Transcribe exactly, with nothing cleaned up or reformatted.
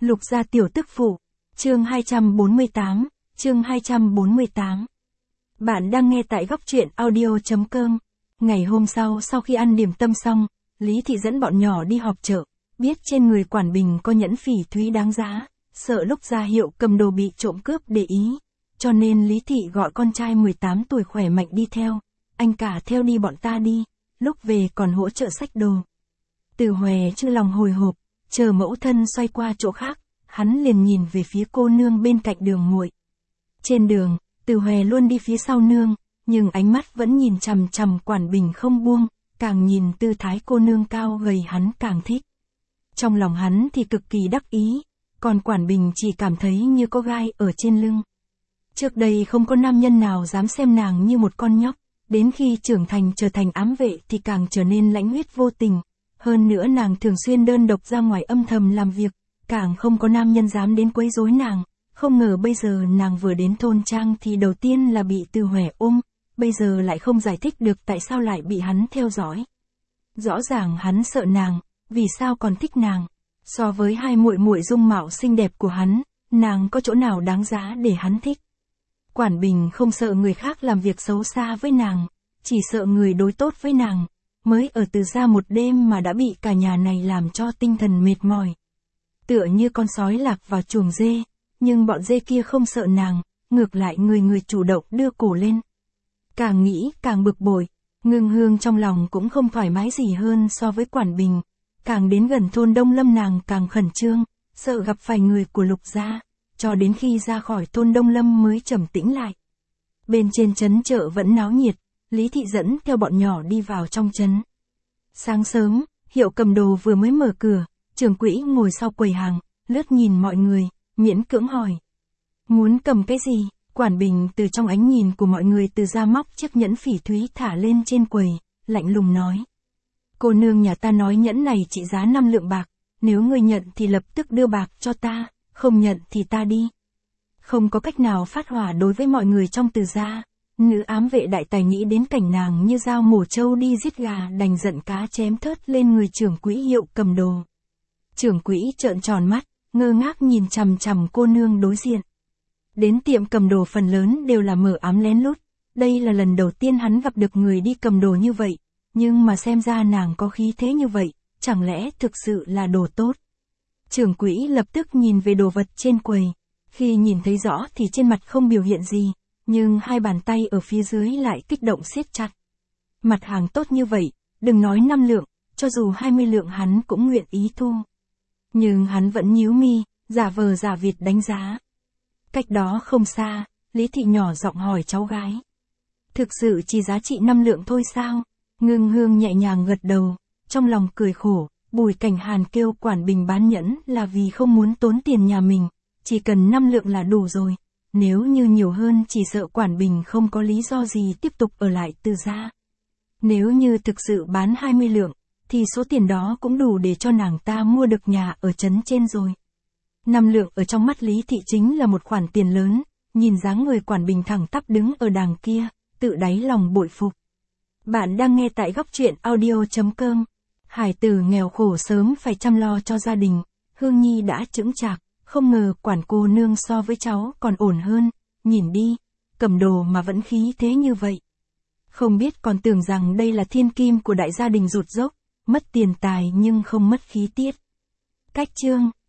Lục gia tiểu tức phụ. Chương hai trăm bốn mươi tám, chương hai trăm bốn mươi tám. Bạn đang nghe tại góc truyện audio.com. Ngày hôm sau sau khi ăn điểm tâm xong, Lý Thị dẫn bọn nhỏ đi họp chợ, biết trên người Quản Bình có nhẫn phỉ thúy đáng giá, sợ lúc ra hiệu cầm đồ bị trộm cướp để ý. Cho nên Lý Thị gọi con trai mười tám tuổi khỏe mạnh đi theo, anh cả theo đi bọn ta đi, lúc về còn hỗ trợ xách đồ. Từ Hòe chưa lòng hồi hộp, chờ mẫu thân xoay qua chỗ khác, hắn liền nhìn về phía cô nương bên cạnh đường muội. Trên đường, Từ Hòe luôn đi phía sau nương, nhưng ánh mắt vẫn nhìn chằm chằm Quản Bình không buông, càng nhìn tư thái cô nương cao gầy hắn càng thích. Trong lòng hắn thì cực kỳ đắc ý, còn Quản Bình chỉ cảm thấy như có gai ở trên lưng. Trước đây không có nam nhân nào dám xem nàng như một con nhóc, đến khi trưởng thành trở thành ám vệ thì càng trở nên lãnh huyết vô tình. Hơn nữa nàng thường xuyên đơn độc ra ngoài âm thầm làm việc, càng không có nam nhân dám đến quấy rối nàng. Không ngờ bây giờ nàng vừa đến thôn trang thì đầu tiên là bị Từ Hòe ôm, bây giờ lại không giải thích được tại sao lại bị hắn theo dõi. Rõ ràng hắn sợ nàng, vì sao còn thích nàng? So với hai muội muội dung mạo xinh đẹp của hắn, nàng có chỗ nào đáng giá để hắn thích? Quản Bình không sợ người khác làm việc xấu xa với nàng, chỉ sợ người đối tốt với nàng. Mới ở Từ gia một đêm mà đã bị cả nhà này làm cho tinh thần mệt mỏi. Tựa như con sói lạc vào chuồng dê, nhưng bọn dê kia không sợ nàng, ngược lại người người chủ động đưa cổ lên. Càng nghĩ càng bực bội, Ngưng Hương trong lòng cũng không thoải mái gì hơn so với Quản Bình. Càng đến gần thôn Đông Lâm nàng càng khẩn trương, sợ gặp phải người của Lục gia, cho đến khi ra khỏi thôn Đông Lâm mới trầm tĩnh lại. Bên trên trấn chợ vẫn náo nhiệt, Lý Thị dẫn theo bọn nhỏ đi vào trong trấn. Sáng sớm, hiệu cầm đồ vừa mới mở cửa, trưởng quỹ ngồi sau quầy hàng, lướt nhìn mọi người, miễn cưỡng hỏi. Muốn cầm cái gì? Quản Bình từ trong ánh nhìn của mọi người từ ra móc chiếc nhẫn phỉ thúy thả lên trên quầy, lạnh lùng nói. Cô nương nhà ta nói nhẫn này trị giá năm lượng bạc, nếu người nhận thì lập tức đưa bạc cho ta, không nhận thì ta đi. Không có cách nào phát hỏa đối với mọi người trong Từ gia. Nữ ám vệ đại tài nghĩ đến cảnh nàng như dao mổ trâu đi giết gà, đành giận cá chém thớt lên người trưởng quỹ hiệu cầm đồ. Trưởng quỹ trợn tròn mắt, ngơ ngác nhìn chằm chằm cô nương đối diện. Đến tiệm cầm đồ phần lớn đều là mở ám lén lút, đây là lần đầu tiên hắn gặp được người đi cầm đồ như vậy, nhưng mà xem ra nàng có khí thế như vậy, chẳng lẽ thực sự là đồ tốt. Trưởng quỹ lập tức nhìn về đồ vật trên quầy, khi nhìn thấy rõ thì trên mặt không biểu hiện gì. Nhưng hai bàn tay ở phía dưới lại kích động siết chặt. Mặt hàng tốt như vậy, đừng nói năm lượng, cho dù hai mươi lượng hắn cũng nguyện ý thu. Nhưng hắn vẫn nhíu mi, giả vờ giả vịt đánh giá. Cách đó không xa, Lý Thị nhỏ giọng hỏi cháu gái. Thực sự chỉ giá trị năm lượng thôi sao? Ngưng Hương nhẹ nhàng gật đầu, trong lòng cười khổ. Bùi Cảnh Hàn kêu Quản Bình bán nhẫn là vì không muốn tốn tiền nhà mình, chỉ cần năm lượng là đủ rồi. Nếu như nhiều hơn chỉ sợ Quản Bình không có lý do gì tiếp tục ở lại Từ gia. Nếu như thực sự bán hai mươi lượng, thì số tiền đó cũng đủ để cho nàng ta mua được nhà ở trấn trên rồi. Năm lượng ở trong mắt Lý Thị chính là một khoản tiền lớn, nhìn dáng người Quản Bình thẳng tắp đứng ở đàng kia, tự đáy lòng bội phục. Bạn đang nghe tại góc truyện audio.com. Hải tử nghèo khổ sớm phải chăm lo cho gia đình, Hương Nhi đã chững chạc. Không ngờ Quản cô nương so với cháu còn ổn hơn, nhìn đi, cầm đồ mà vẫn khí thế như vậy. Không biết còn tưởng rằng đây là thiên kim của đại gia đình rụt rốc, mất tiền tài nhưng không mất khí tiết. Cách chương